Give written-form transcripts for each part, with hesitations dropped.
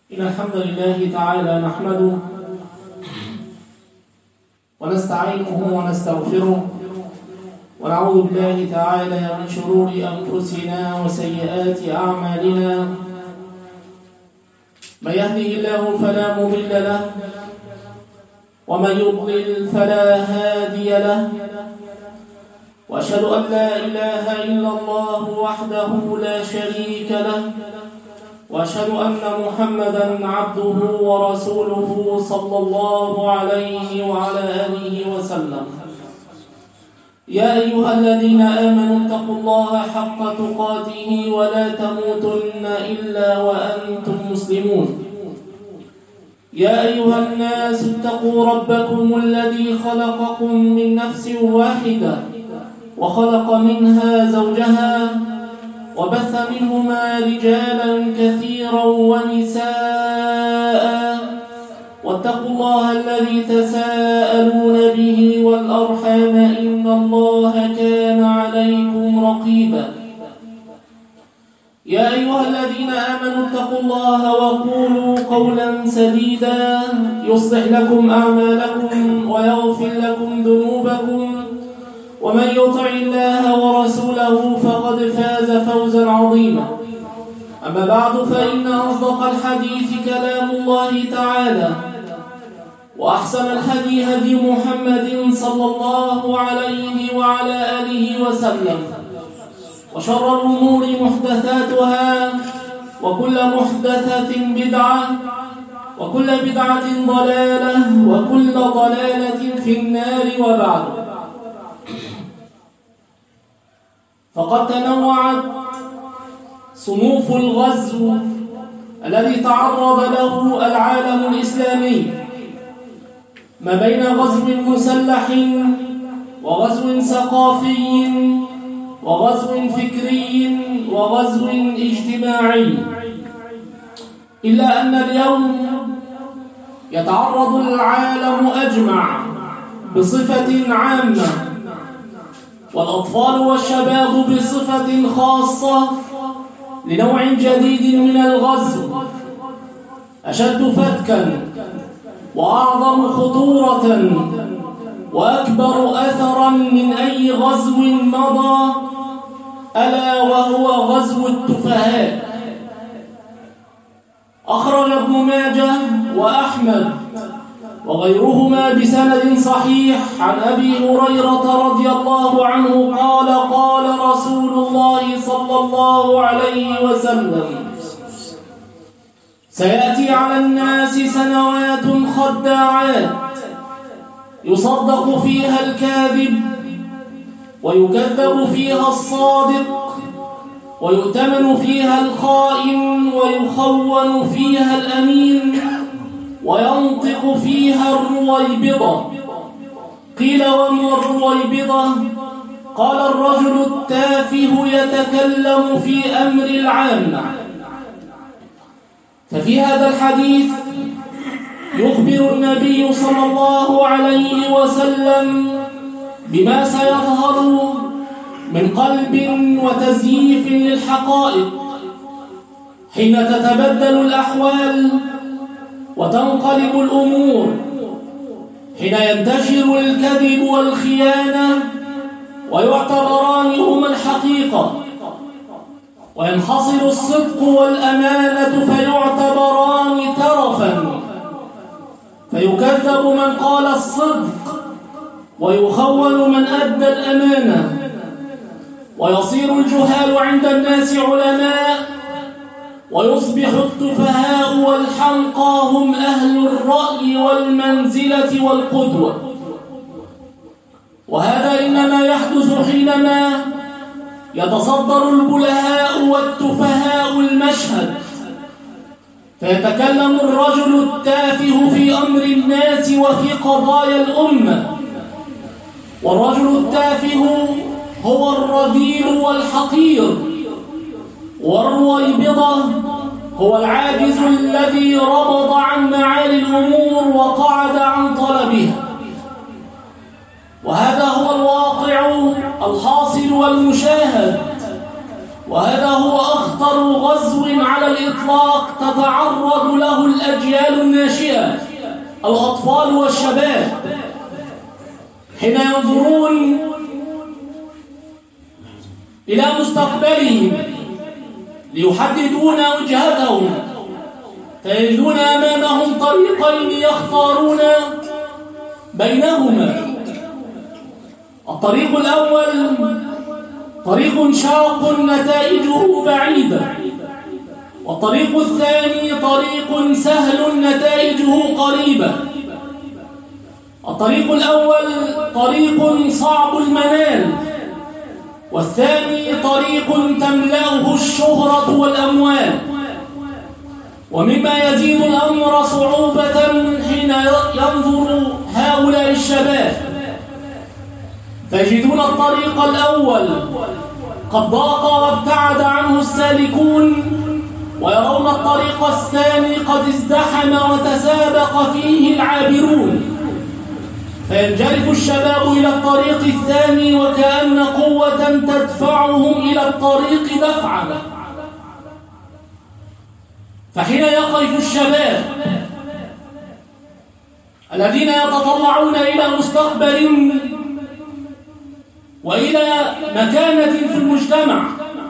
إن الحمد لله تعالى نحمده ونستعينه ونستغفره ونعوذ بالله تعالى من شرور أنفسنا وسيئات أعمالنا. من يهده الله فلا مضل له ومن يضلل فلا هادي له، وأشهد أن لا إله إلا الله وحده لا شريك له، وأشهد أن محمدًا عبده ورسوله صلى الله عليه وعلى آله وسلم. يا أيها الذين آمنوا اتقوا الله حق تقاته ولا تموتن إلا وأنتم مسلمون. يا أيها الناس اتقوا ربكم الذي خلقكم من نفس واحدة وخلق منها زوجها وبث منهما رجالا كثيرا ونساء، واتقوا الله الذي تساءلون به والأرحام إن الله كان عليكم رقيبا. يا أيها الذين آمنوا اتقوا الله وقولوا قولا سديدا يصلح لكم أعمالكم ويغفر لكم ذنوبكم، ومن يطع الله ورسوله فقد فاز فوزا عظيما. أما بعد، فإن أصدق الحديث كلام الله تعالى، وأحسن الهدي هدي محمد صلى الله عليه وعلى آله وسلم، وشر الأمور محدثاتها، وكل محدثة بدعة، وكل بدعة ضلالة، وكل ضلالة في النار. وبعد، فقد تنوعت صنوف الغزو الذي تعرض له العالم الإسلامي ما بين غزو مسلح وغزو ثقافي وغزو فكري وغزو اجتماعي، إلا أن اليوم يتعرض العالم أجمع بصفة عامة، والأطفال والشباب بصفة خاصة، لنوع جديد من الغزو أشد فتكا وأعظم خطورة وأكبر أثرا من أي غزو مضى، ألا وهو غزو التفهاء. أخرج ابن ماجه وأحمد وغيرهما بسند صحيح عن أبي هريرة رضي الله عنه قال: قال رسول الله صلى الله عليه وسلم: سيأتي على الناس سنوات خداعات يصدق فيها الكاذب ويكذب فيها الصادق، ويؤتمن فيها الخائن ويخون فيها الأمين، وينطق فيها الرويبضة. قيل: وما الرويبضة؟ قال: الرجل التافه يتكلم في أمر العامة. ففي هذا الحديث يخبر النبي صلى الله عليه وسلم بما سيظهر من قلب وتزييف للحقائق حين تتبدل الأحوال وتنقلب الأمور، حين ينتشر الكذب والخيانة ويعتبران هما الحقيقة، وينحصر الصدق والأمانة فيعتبران ترفا، فيكذب من قال الصدق ويخون من أدى الأمانة، ويصير الجهال عند الناس علماء، ويصبح التفهاء والحمقى هم أهل الرأي والمنزلة والقدوة. وهذا إنما يحدث حينما يتصدر البلهاء والتفهاء المشهد، فيتكلم الرجل التافه في أمر الناس وفي قضايا الأمة، والرجل التافه هو الرذيل والحقير، والرويبضة هو العاجز الذي ربض عن معالي الأمور وقعد عن طلبها. وهذا هو الواقع الحاصل والمشاهد، وهذا هو أخطر غزو على الإطلاق تتعرض له الأجيال الناشئة، الأطفال والشباب، حين ينظرون إلى مستقبلهم ليحددون وجهتهم، فيجدون أمامهم طريقين يختارون بينهما. الطريق الأول طريق شاق نتائجه بعيدة، والطريق الثاني طريق سهل نتائجه قريبة. الطريق الأول طريق صعب المنال، والثاني طريق تملأه الشهرة والأموال. ومما يزيد الأمر صعوبة حين ينظر هؤلاء الشباب، تجدون الطريق الأول قد ضاق وابتعد عنه السالكون، ويرون الطريق الثاني قد ازدحم وتسابق فيه العابرون، فينجرف الشباب إلى الطريق الثاني وكأن قوة تدفعهم إلى الطريق دفعا. فحين يقف الشباب الذين يتطلعون إلى مستقبل وإلى مكانة في المجتمع،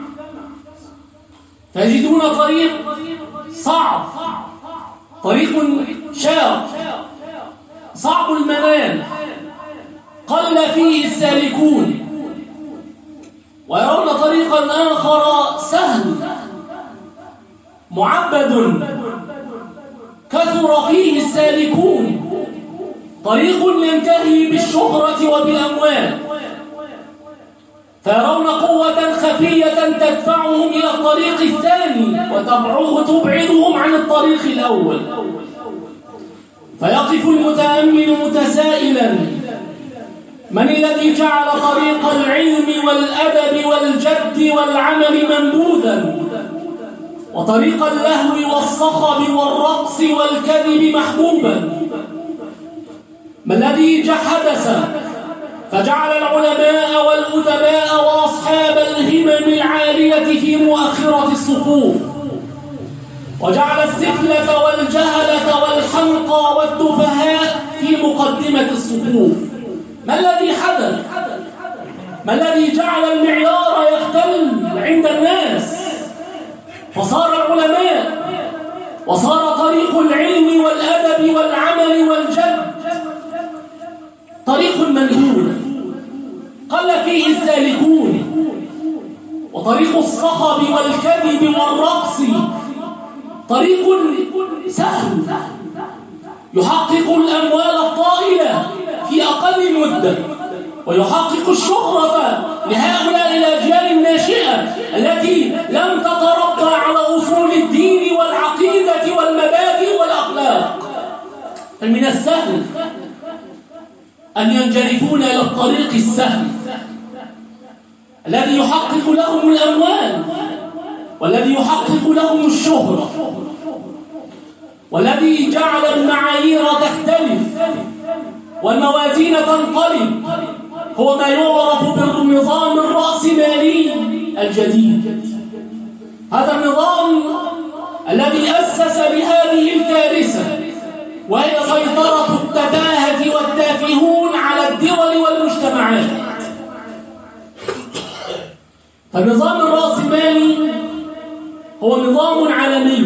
تجدون طريق صعب، طريق شاق صعب المنال، قل فيه السالكون، ويرون طريقا آخر سهل معبد كثر فيه السالكون، طريق ينتهي بالشهرة وبالأموال، فيرون قوة خفية تدفعهم إلى الطريق الثاني وتبعدهم عن الطريق الأول. فيقف المتأمل متسائلا: من الذي جعل طريق العلم والأدب والجد والعمل منبوذا، وطريق اللهو والصخب والرقص والكذب محبوبا؟ ما الذي حدث فجعل العلماء والأدباء وأصحاب الهمم العالية في مؤخرة الصفوف، وجعل السفلة والجهلة والحمقى والتفهاء في مقدمة الصفوف؟ ما الذي حدث؟ ما الذي جعل المعيار يختل عند الناس فصار العلماء وصار طريق العلم والأدب والعمل والجد طريق منهول قل فيه السالكون، وطريق الصخب والكذب والرقص طريق سهل يحقق الأموال الطائلة في أقل مدة، ويحقق الشهرة لهؤلاء الأجيال الناشئة التي لم تتربى على أصول الدين والعقيدة والمبادئ والأخلاق. فمن السهل أن ينجرفون إلى الطريق السهل الذي يحقق لهم الأموال، والذي يحقق لهم الشهرة، والذي جعل المعايير تختلف والموازين تنقلب، هو ما يعرف بالنظام الرأسمالي الجديد. هذا النظام الذي أسس لهذه الكارثة، وهي سيطرة التفاهة والتافهون على الدول والمجتمعات. فالنظام الرأسمالي هو نظام عالمي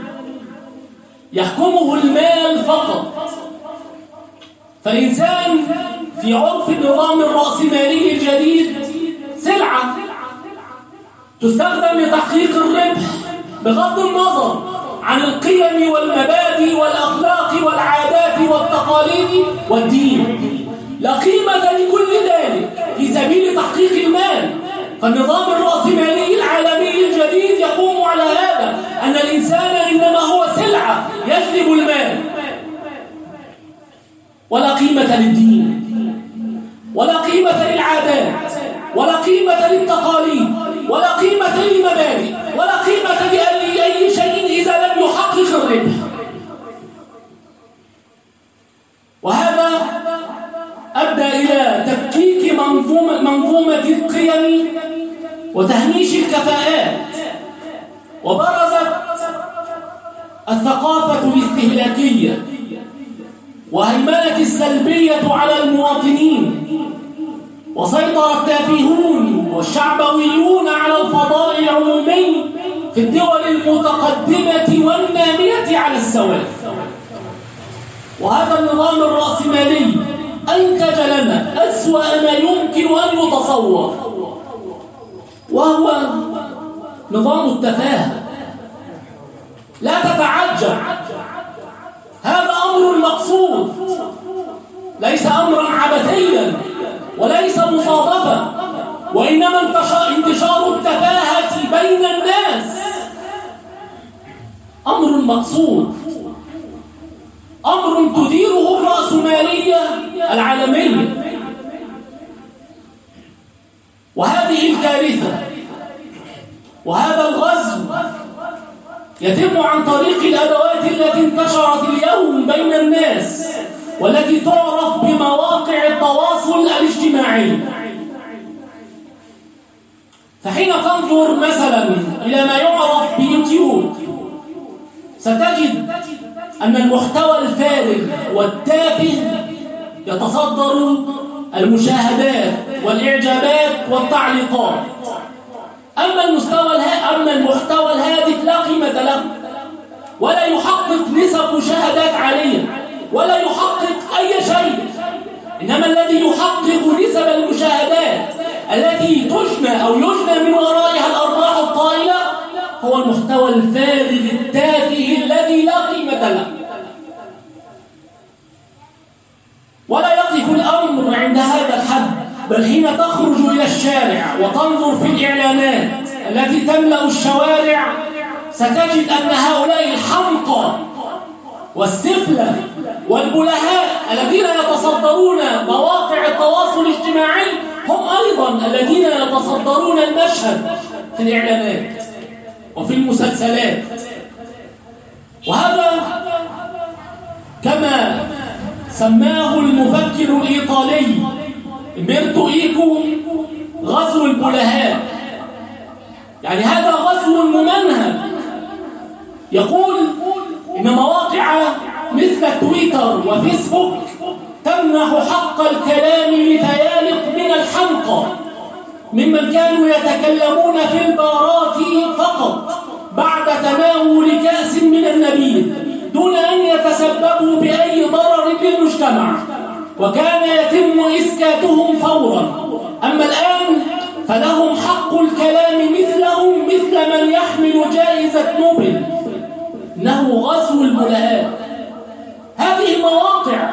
يحكمه المال فقط، فالإنسان في عرف النظام الرأسمالي الجديد سلعة تستخدم لتحقيق الربح بغض النظر عن القيم والمبادئ والأخلاق والعادات والتقاليد والدين، لا قيمة لكل ذلك في سبيل تحقيق المال. فالنظام الرأسمالي العالمي الجديد يقوم على هذا، أن الإنسان إنما هو سلعة يجلب المال، ولا قيمة للدين، ولا قيمة للعادات، ولا قيمة للتقاليد، ولا قيمة للمبادئ، ولا قيمة لأي شيء إذا لم يحقق الربح. وهذا أدى إلى تفكيك منظومة القيم وتهميش الكفاءات، وبرزت الثقافة الاستهلاكية وهيمنة السلبية على المواطنين، وسيطر التافهون والشعبويون على الفضاء العمومي في الدول المتقدمة والنامية على السواء. وهذا النظام الرأسمالي أنتج لنا أسوأ ما يمكن أن يتصور، وهو نظام التفاهة. لا تتعجب، هذا أمر مقصود، ليس أمرا عبثيا وليس مصادفة، وإنما انتشار التفاهة بين الناس أمر مقصود، أمر تديره الرأسمالية العالمية. وهذه الكارثة وهذا الغزو يتم عن طريق الأدوات التي انتشرت اليوم بين الناس، والتي تعرف بمواقع التواصل الاجتماعي. فحين تنظر مثلا إلى ما يعرف بيوتيوب، ستجد أن المحتوى الفارغ والتافه يتصدر المشاهدات والإعجابات والتعليقات. أما المحتوى الهادف لا قيمة له، ولا يحقق نسب مشاهدات عالية، ولا يحقق أي شيء. إنما الذي يحقق نسب المشاهدات التي تجنى أو يجنى من ورائها الأرباح الطائلة هو المحتوى الفارغ التافه الذي لا قيمة له. ولا يقف الأمر عند هذا الحد، بل حين تخرج إلى الشارع وتنظر في الإعلانات التي تملأ الشوارع، ستجد أن هؤلاء الحمقى والسفلة والبلهاء الذين يتصدرون مواقع التواصل الاجتماعي هم أيضا الذين يتصدرون المشهد في الإعلانات وفي المسلسلات. وهذا كما سماه المفكر الإيطالي إمبرتو إيكو غزو البلهاء، يعني هذا غزو ممنهج. يقول إن مواقع مثل تويتر وفيسبوك تمنح حق الكلام لفيالق من الحمقى ممن كانوا يتكلمون في البارات فقط بعد تناول كأس من النبيذ دون أن يتسببوا بأي ضرر للمجتمع، وكان يتم إسكاتهم فورا. أما الآن فلهم حق الكلام مثلهم مثل من يحمل جائزة نوبل. إنه غزو البلهاء. هذه المواقع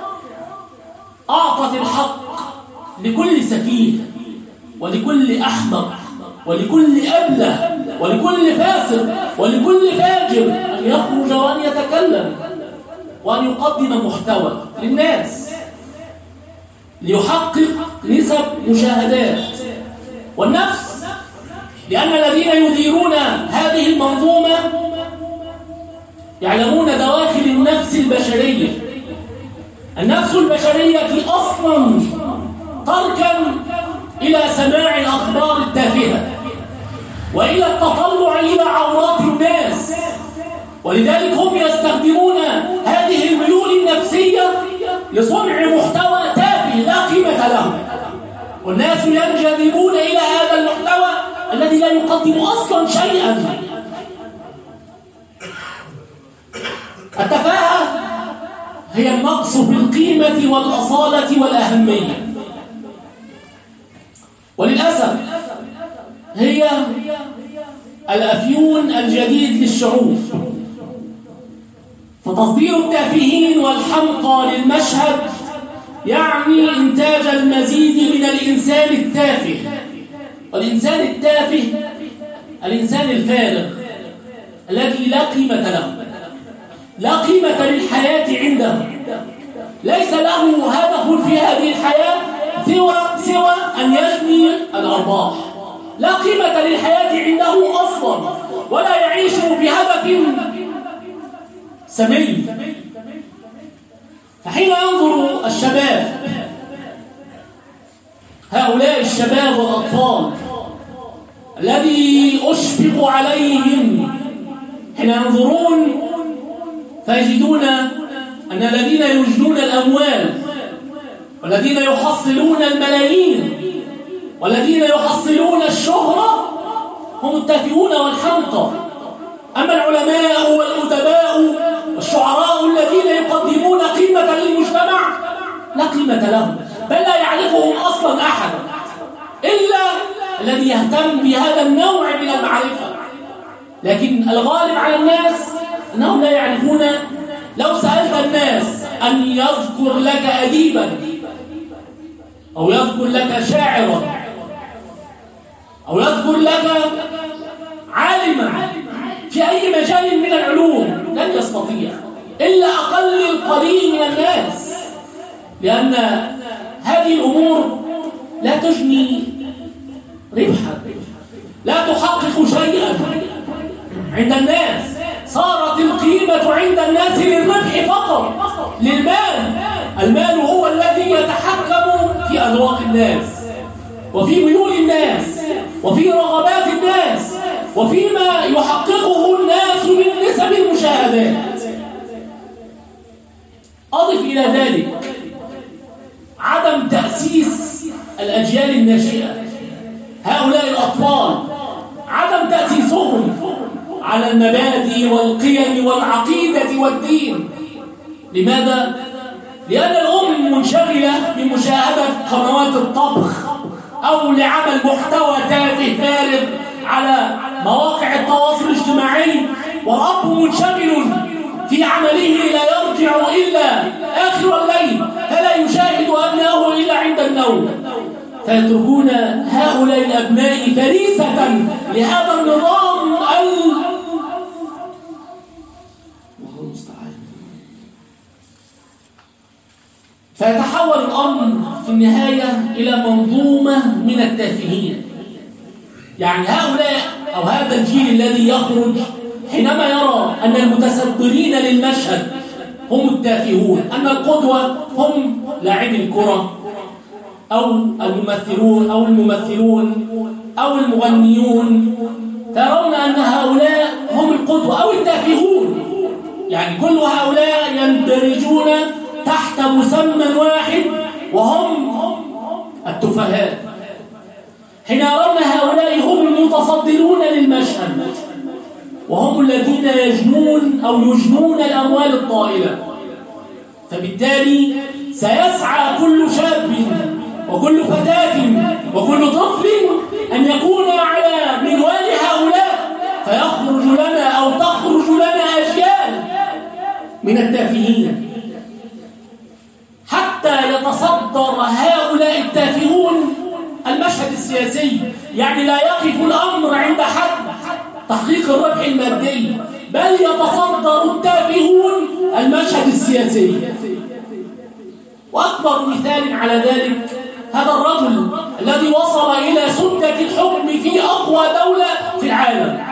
أعطت الحق لكل سفيه ولكل أحمق ولكل أبله ولكل فاسق ولكل فاجر أن يخرج وأن يتكلم وأن يقدم محتوى للناس ليحقق نسب مشاهدات. والنفس، لأن الذين يديرون هذه المنظومة يعلمون دواخل النفس البشرية. النفس البشرية أصلا تركن إلى سماع الأخبار التافهة وإلى التطلع إلى عورات الناس، ولذلك هم يستخدمون هذه الميول النفسية لصنع محتوى تافه لا قيمة له، والناس ينجذبون إلى هذا المحتوى الذي لا يقدم أصلا شيئا. التفاهة هي النقص في القيمة والأصالة والأهمية، وللأسف هي الأفيون الجديد للشعوب. فتصدير التافهين والحمقى للمشهد يعني إنتاج المزيد من الإنسان التافه. والإنسان التافه الإنسان الفارغ الذي لا قيمة له، لا قيمة للحياة عنده، ليس له هدف في هذه الحياة سوى أن يجني الأرباح. لا قيمة للحياة عنده أصلا، ولا يعيش بهدف سمي. فحين ينظر الشباب، هؤلاء الشباب والأطفال الذي أشفق عليهم حين ينظرون فيجدون أن الذين يجنون الأموال والذين يحصلون الملايين والذين يحصلون الشهرة هم التافهون والحمقى. أما العلماء والأدباء والشعراء الذين يقدمون قيمة للمجتمع لا قيمة لهم، بل لا يعرفهم أصلا أحد إلا الذي يهتم بهذا النوع من المعرفة. لكن الغالب على الناس أنهم لا يعرفون. لو سألت الناس أن يذكر لك أديبا أو يذكر لك شاعرا أو يذكر لك عالما في أي مجال من العلوم لن يستطيع إلا أقل القليل من الناس، لأن هذه الأمور لا تجني ربحا، لا تحقق شيئا عند الناس. صارت القيمة عند الناس للربح فقط، للمال. المال هو الذي يتحكم في أذواق الناس وفي ميول الناس وفي رغبات الناس وفيما يحققه الناس من نسب المشاهدات. أضف إلى ذلك عدم تأسيس الأجيال الناشئة، هؤلاء الأطفال عدم تأسيسهم على المبادئ والقيم والعقيدة والدين. لماذا؟ لأن الأم منشغلة بمشاهدة قنوات الطبخ أو لعمل محتوى تافه فارغ على مواقع التواصل الاجتماعي، والأب منشغل في عمله لا يرجع إلا آخر الليل، فلا يشاهد أبنائه إلا عند النوم، فيتركون هؤلاء الأبناء فريسة لهذا النظام فيتحول الأمر في النهاية إلى منظومة من التافهين. يعني هؤلاء أو هذا الجيل الذي يخرج حينما يرى أن المتسبرين للمشهد هم التافهون، أن القدوة هم لاعبي الكرة أو الممثلون أو المغنيون، ترون أن هؤلاء هم القدوة أو التافهون. يعني كل هؤلاء يندرجون تحت مسمى واحد وهم التفهاء. حين يرون هؤلاء هم المتصدرون للمشهد وهم الذين يجنون الأموال الطائلة، فبالتالي سيسعى كل شاب وكل فتاة وكل طفل أن يكون على منوال هؤلاء، فيخرج لنا أو تخرج لنا أجيال من التافهين، حتى يتصدر هؤلاء التافهون المشهد السياسي. يعني لا يقف الأمر عند حد تحقيق الربح المادي، بل يتصدر التافهون المشهد السياسي. وأكبر مثال على ذلك هذا الرجل الذي وصل إلى سدة الحكم في أقوى دولة في العالم،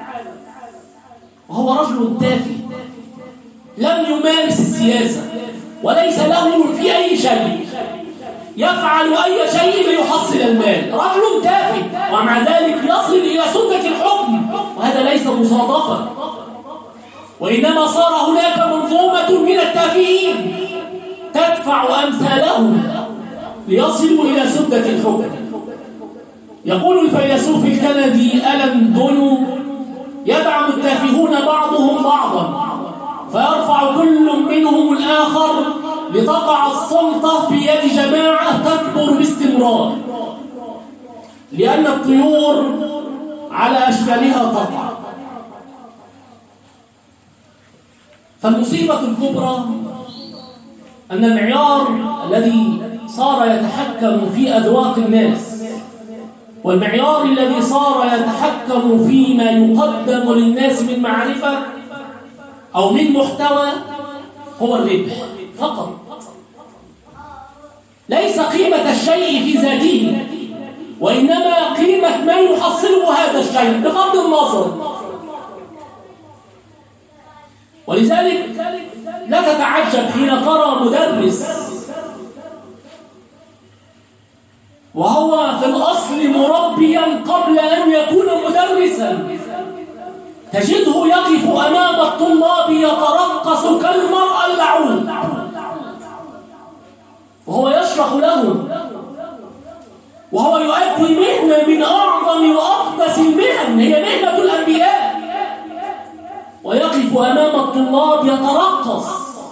وهو رجل تافه لم يمارس السياسة وليس له في أي شيء، يفعل أي شيء ليحصل المال، رجل تافه ومع ذلك يصل إلى سدة الحكم. وهذا ليس مصادفة، وإنما صار هناك منظومة من التافهين تدفع أمثالهم ليصلوا إلى سدة الحكم. يقول الفيلسوف الكندي ألان دونو: يدعم التافهون بعضهم بعضا فيرفع كل منهم الآخر لتقع السلطة في يد جماعة تكبر باستمرار، لأن الطيور على أشكالها تقع. فالمصيبة الكبرى أن المعيار الذي صار يتحكم في أذواق الناس والمعيار الذي صار يتحكم فيما يقدم للناس من معرفة أو من محتوى هو الربح فقط، ليس قيمة الشيء في ذاته، وإنما قيمة ما يحصله هذا الشيء بغض النظر. ولذلك لا تتعجب حين ترى مدرس وهو في الأصل مربيا قبل أن يكون مدرسا، تجده يقف أمام الطلاب يترقص كالمرأة اللعون وهو يشرح لهم، وهو يؤدي مهنة من أعظم وأقدس المهن، هي مهنة الأنبياء، ويقف أمام الطلاب يترقص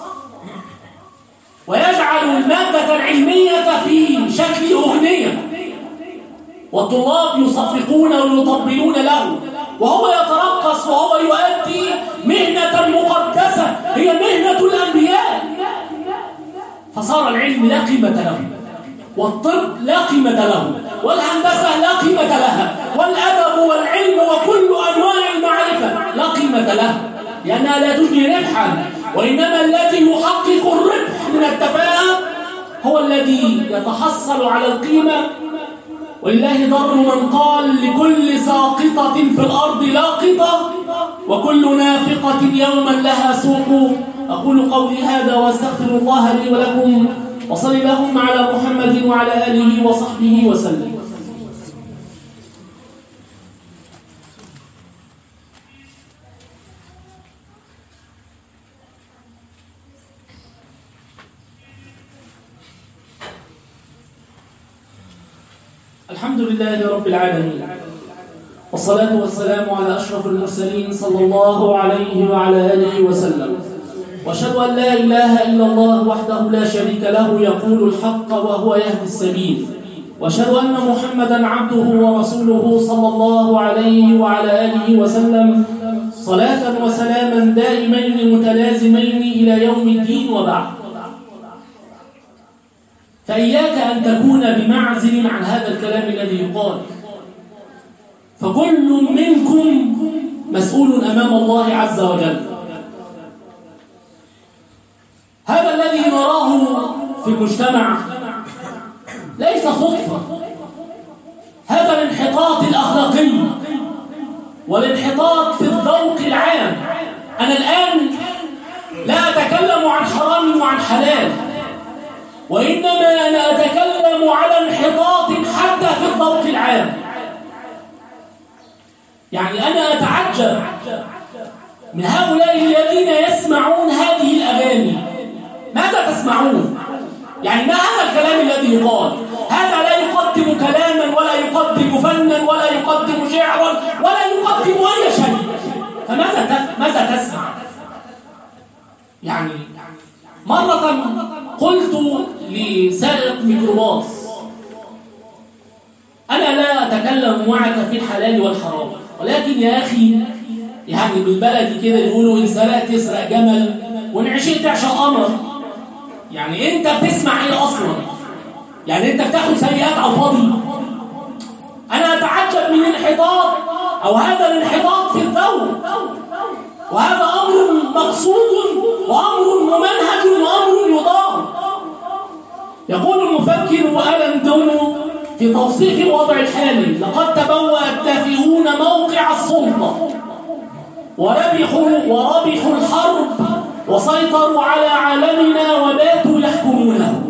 ويجعل المادة العلمية في شكل أغنية، والطلاب يصفقون ويطبلون له وهو يترقص وهو يؤدي مهنة مقدسة هي مهنة الأنبياء. فصار العلم لا قيمة له، والطب لا قيمة له، والهندسة لا قيمة لها، والأدب والعلم وكل أنواع المعرفة لا قيمة لها، لأنها لا تجني ربحا، وإنما الذي يحقق الربح من التفاهة هو الذي يتحصل على القيمة. ولله ضر من قال لكل ساقطة في الأرض لاقطة، وكل نافقة يوما لها سوق. أقول قولي هذا وأستغفر الله لي ولكم، وصل اللهم على محمد وعلى آله وصحبه وسلم. الحمد لله رب العالمين، والصلاة والسلام على أشرف المرسلين صلى الله عليه وعلى آله وسلم، وأشهد أن لا إله إلا الله وحده لا شريك له يقول الحق وهو يهدي السبيل، وأشهد أن محمدا عبده ورسوله صلى الله عليه وعلى آله وسلم، صلاة وسلاما دائمين متلازمين إلى يوم الدين. وبعد، فإياك أن تكون بمعزل عن هذا الكلام الذي يقال، فكل منكم مسؤول أمام الله عز وجل. هذا الذي نراه في المجتمع ليس صدفة، هذا الانحطاط الأخلاقي والانحطاط في الذوق العام. أنا الآن لا أتكلم عن حرام وعن حلال، وإنما أنا أتكلم على انحطاط حتى في الذوق العام. يعني أنا أتعجب من هؤلاء الذين يسمعون هذه الأغاني. ماذا تسمعون؟ يعني ما هذا الكلام الذي يقال؟ هذا لا يقدم كلاما ولا يقدم فنا ولا يقدم شعرا ولا يقدم أي شيء، فماذا تسمع؟ يعني مرة قلت لسائق ميكروباص: أنا لا أتكلم معك في الحلال والحرام، ولكن يا أخي، يعني بالبلدي كده يقولوا إن سرقت تسرق جمل وإن عشقت تعشق قمر. يعني أنت بتسمع إيه أصلا؟ يعني أنت بتاخد سيئات على الفاضي. أنا أتعجب من الانحطاط أو هذا الانحطاط في الذوق، وهذا أمر مقصود وأمر ممنهج وأمر يضار. يقول المفكر ألان دونو في توصيف الوضع الحالي: لقد تبوأ التافهون موقع السلطة وربحوا الحرب وسيطروا على عالمنا وباتوا يحكمونه.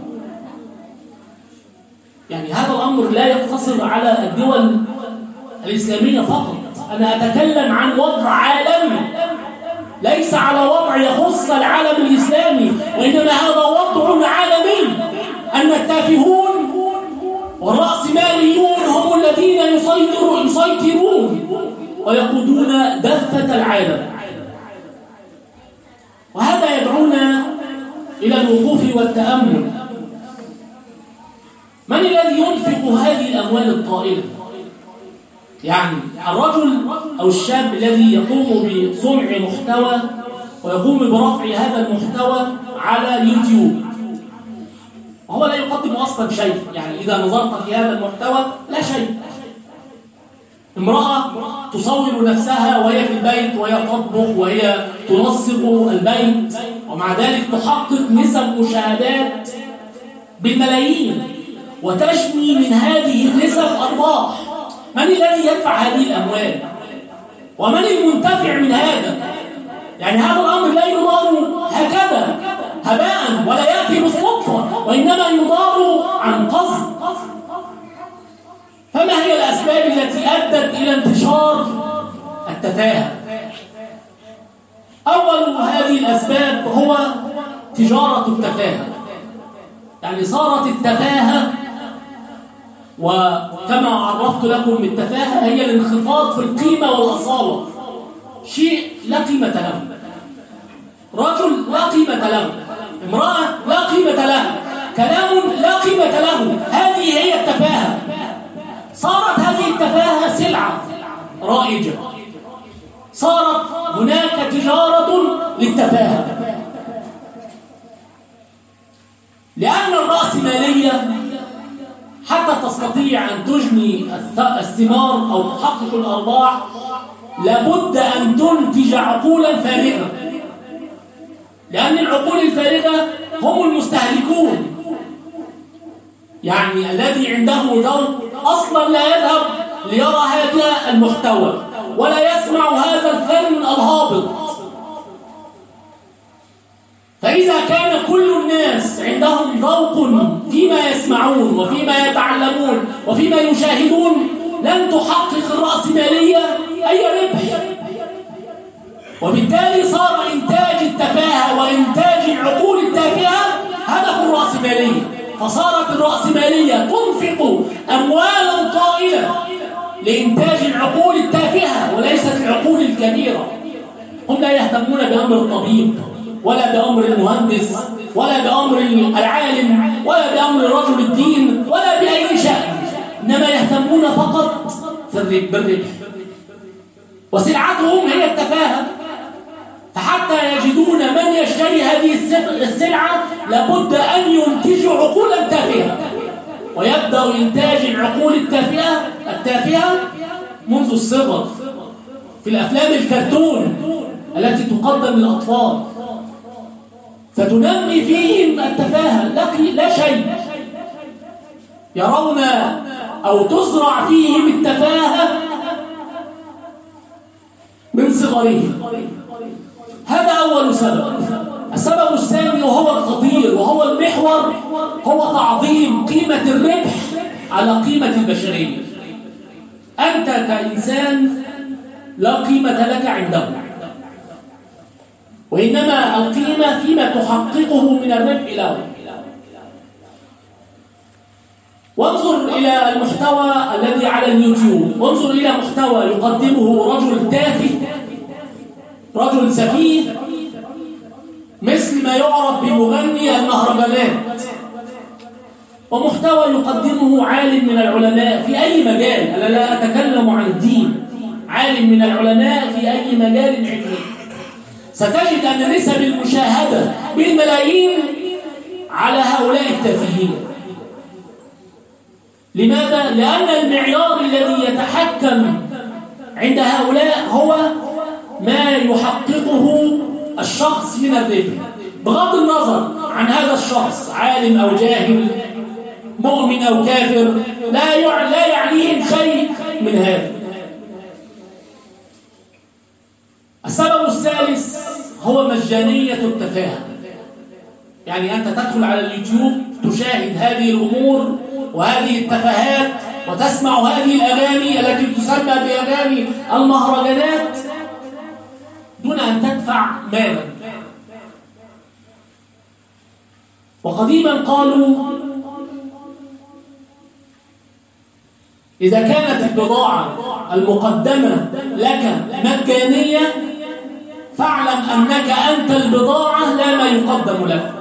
يعني هذا الأمر لا يقتصر على الدول الإسلامية فقط، أنا أتكلم عن وضع عالمي، ليس على وضع يخص العالم الإسلامي، وإنما هذا وضع عالمي، أن التافهون والرأسماليون هم الذين يسيطرون ويقودون دفة العالم. وهذا يدعونا إلى الوقوف والتأمل. من الذي ينفق هذه الأموال الطائلة؟ يعني الرجل أو الشاب الذي يقوم بصنع محتوى ويقوم برفع هذا المحتوى على اليوتيوب، وهو لا يقدم أصلا شيء. يعني إذا نظرت في هذا المحتوى لا شيء. امرأة تصور نفسها وهي في البيت وهي تطبخ وهي تنسق البيت، ومع ذلك تحقق نسب مشاهدات بالملايين وتجني من هذه النسب أرباح. من الذي يدفع هذه الأموال؟ ومن المنتفع من هذا؟ يعني هذا الأمر لا يدار هكذا هباء ولا يأتي بالصدفة، وإنما يدار عن قصد. أدت إلى انتشار التفاهة. أول هذه الأسباب هو تجارة التفاهة، يعني صارت التفاهة، وكما عرفت لكم التفاهة هي الانخفاض في القيمة والأصالة، شيء لا قيمة له، رجل لا قيمة له، امرأة لا قيمة لها، كلام لا قيمة له. هذه هي التفاهة. صارت هذه التفاهة سلعة رائجة، صارت هناك تجارة للتفاهة، لأن الرأسمالية حتى تستطيع أن تجني الثمار أو تحقق الأرباح لابد أن تنتج عقولا فارغة، لأن العقول الفارغة هم المستهلكون. يعني الذي عنده ذوق أصلا لا يذهب ليرى هذا المحتوى ولا يسمع هذا الفن الهابط. فإذا كان كل الناس عندهم ذوق فيما يسمعون وفيما يتعلمون وفيما يشاهدون لن تحقق الرأسمالية أي ربح. وبالتالي صار إنتاج التفاهة وإنتاج العقول التافهة هدف الرأسمالية، فصارت الرأسمالية تنفق أموالا طائلة لإنتاج العقول التافهة وليست العقول الكبيرة. هم لا يهتمون بأمر الطبيب ولا بأمر المهندس ولا بأمر العالم ولا بأمر رجل الدين ولا بأي شأن، إنما يهتمون فقط بالربح، وسلعتهم هي التفاهة. فحتى يجدون من يشتري هذه السلعة لابد أن ينتجوا عقولا تافهة، ويبدأ إنتاج العقول التافهة منذ الصغر في الأفلام الكرتون التي تقدم للأطفال، فتنمي فيهم التفاهة لا شيء، يرون أو تزرع فيهم التفاهة من صغرهم. هذا أول سبب. السبب الثاني وهو الخطير وهو المحور هو تعظيم قيمة الربح على قيمة البشرية. أنت كإنسان لا قيمة لك عنده، وإنما القيمة فيما تحققه من الربح له. وانظر إلى المحتوى الذي على اليوتيوب، وانظر إلى محتوى يقدمه رجل تافه، رجل سفيه، مثل ما يعرف بمغني المهرجانات، ومحتوى يقدمه عالم من العلماء في أي مجال، أنا لا أتكلم عن الدين، عالم من العلماء في أي مجال علمي، ستجد أن نسب المشاهدة بالملايين على هؤلاء التافهين. لماذا؟ لأن المعيار الذي يتحكم عند هؤلاء هو ما يحققه الشخص من الربح، بغض النظر عن هذا الشخص عالم أو جاهل، مؤمن أو كافر، لا يعنيهم شيء من هذا. السبب الثالث هو مجانية التفاهة، يعني أنت تدخل على اليوتيوب تشاهد هذه الأمور وهذه التفاهات وتسمع هذه الأغاني التي تسمى بأغاني المهرجانات دون أن تدفع مالا. وقديما قالوا إذا كانت البضاعة المقدمة لك مجانية فاعلم أنك أنت البضاعة لا ما يقدم لك.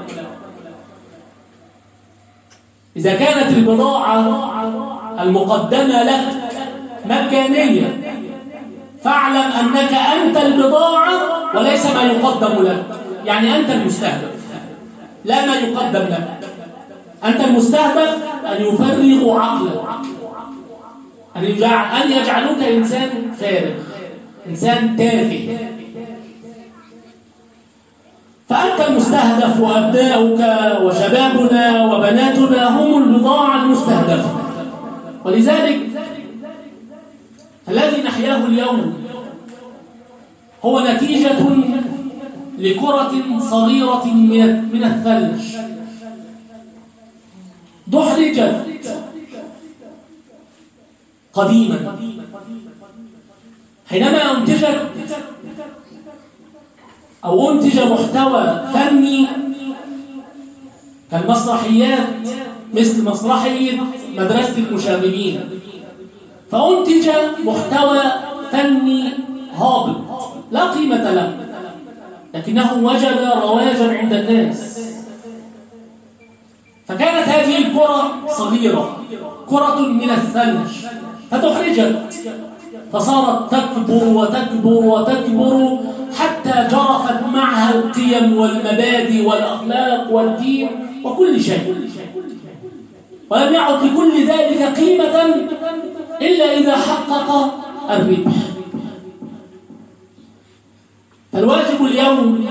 إذا كانت البضاعة المقدمة لك مجانية فاعلم أنك أنت البضاعة وليس ما يقدم لك، يعني أنت المستهدف لا ما يقدم لك. أنت المستهدف أن يفرغوا عقلك، أن يجعلوك إنسان فارغ، إنسان تافه. فأنت المستهدف، وأبناؤك وشبابنا وبناتنا هم البضاعة المستهدفة. ولذلك الذي نحياه اليوم هو نتيجة لكرة صغيرة من الثلج دحرجت قديما حينما أنتج محتوى فني كالمسرحيات مثل مسرحية مدرسة المشاغبين، فأنتج محتوى فني هابط لا قيمة له، لكنه وجد رواجا عند الناس. فكانت هذه الكرة صغيرة، كرة من الثلج، فتحرجت، فصارت تكبر وتكبر وتكبر حتى جرفت معها القيم والمبادئ والأخلاق والدين وكل شيء، ولم يعد لكل ذلك قيمة إلا إذا حقق الربح. فالواجب اليوم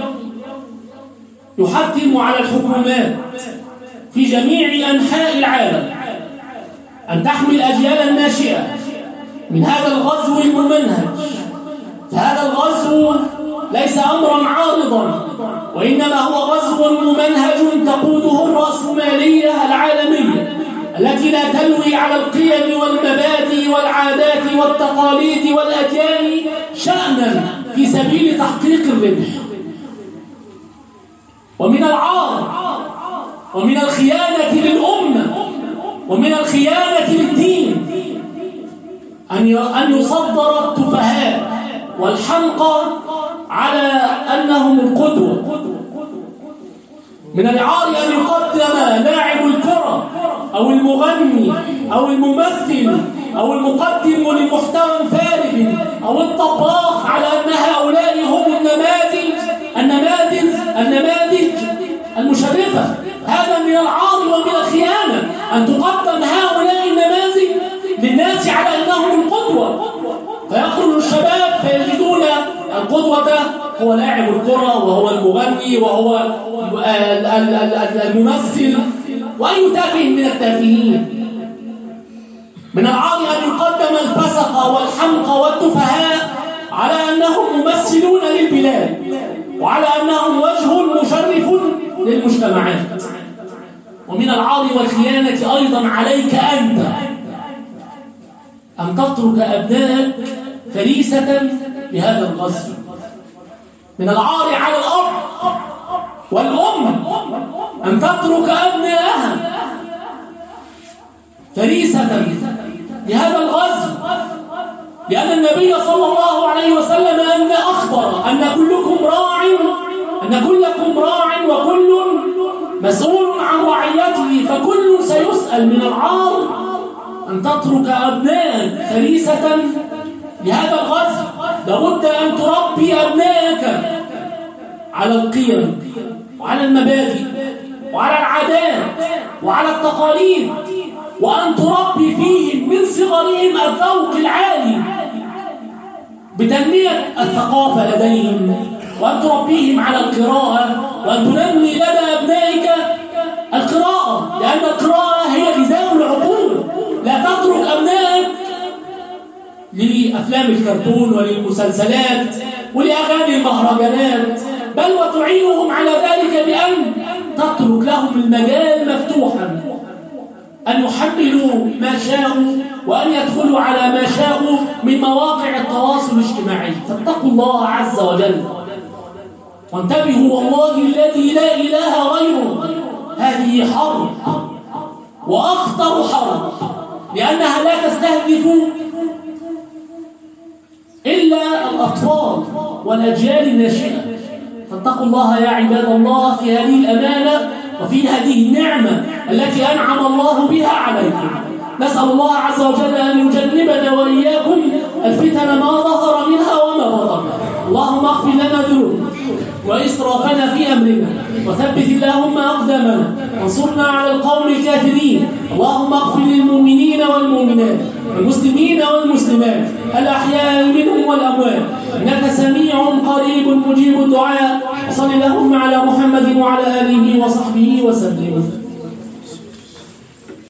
يحتم على الحكومات في جميع أنحاء العالم أن تحمي الأجيال الناشئة من هذا الغزو الممنهج. فهذا الغزو ليس أمرا عارضا، وإنما هو غزو ممنهج تقوده الرأسمالية العالمية التي لا تلوي على القيم والمبادئ والعادات والتقاليد والأديان شأنا في سبيل تحقيق الربح. ومن العار ومن الخيانة للأمة ومن الخيانة للدين أن يصدر التفهاء والحمقى على أنهم القدوة. من العار أن يقدم لاعب الكرة أو المغني أو الممثل أو المقدم لمحتوى فارغ أو الطباخ على أن هؤلاء هم النماذج المشرفة. هذا من العار ومن الخيانة أن تقدم هؤلاء النماذج للناس على أنهم القدوة، فيخرج الشباب فيجدون القدوة هو لاعب الكرة وهو المغني وهو الممثل وأي تافه من التافهين. من العار أن يقدم الفسقة والحمقى والتفهاء على أنهم ممثلون للبلاد وعلى أنهم وجه مشرف للمجتمعات. ومن العار والخيانة أيضا عليك أنت أن تترك أبنائك فريسة لهذا الغزو. من العار على الأب والأم أن تترك أبنائها فريسة لهذا الغزو، لأن النبي صلى الله عليه وسلم أخبر أن كلكم راع وكل مسؤول عن رعيته، فكل سيسأل. من العار أن تترك أبنائك فريسة لهذا الغزو. لابد أن تربي أبنائك على القيم وعلى المبادئ وعلى العادات وعلى التقاليد، وأن تربي فيهم من صغرهم الذوق العالي بتنمية الثقافة لديهم، وأن تربيهم على القراءة، وأن تنمي لدى أبنائك القراءة، لأن القراءة هي غذاء العقول. لا تترك أبنائك لأفلام الكرتون وللمسلسلات ولأغاني المهرجانات، بل وتعينهم على ذلك بأن تترك لهم المجال مفتوحا أن يحملوا ما شاءوا وأن يدخلوا على ما شاءوا من مواقع التواصل الاجتماعي. فاتقوا الله عز وجل وانتبهوا، والله الذي لا إله غيره. هذه حرب وأخطر حرب، لأنها لا تستهدف إلا الأطفال والأجيال الناشئة. فاتقوا الله يا عباد الله في هذه الأمانة وفي هذه النعمة التي أنعم الله بها عليكم. نسأل الله عز وجل أن يجنبنا وإياكم الفتن ما ظهر منها وما بطن. اللهم اغفر لنا ذنوبنا وإسرافنا في أمرنا، وثبت اللهم أقدامنا، وانصرنا على القوم الكافرين. اللهم اغفر للمؤمنين والمؤمنات والمسلمين والمسلمات الأحياء منهم والأموات، إنك سميع قريب مجيب الدعاء. وصل اللهم على محمد وعلى آله وصحبه وسلم.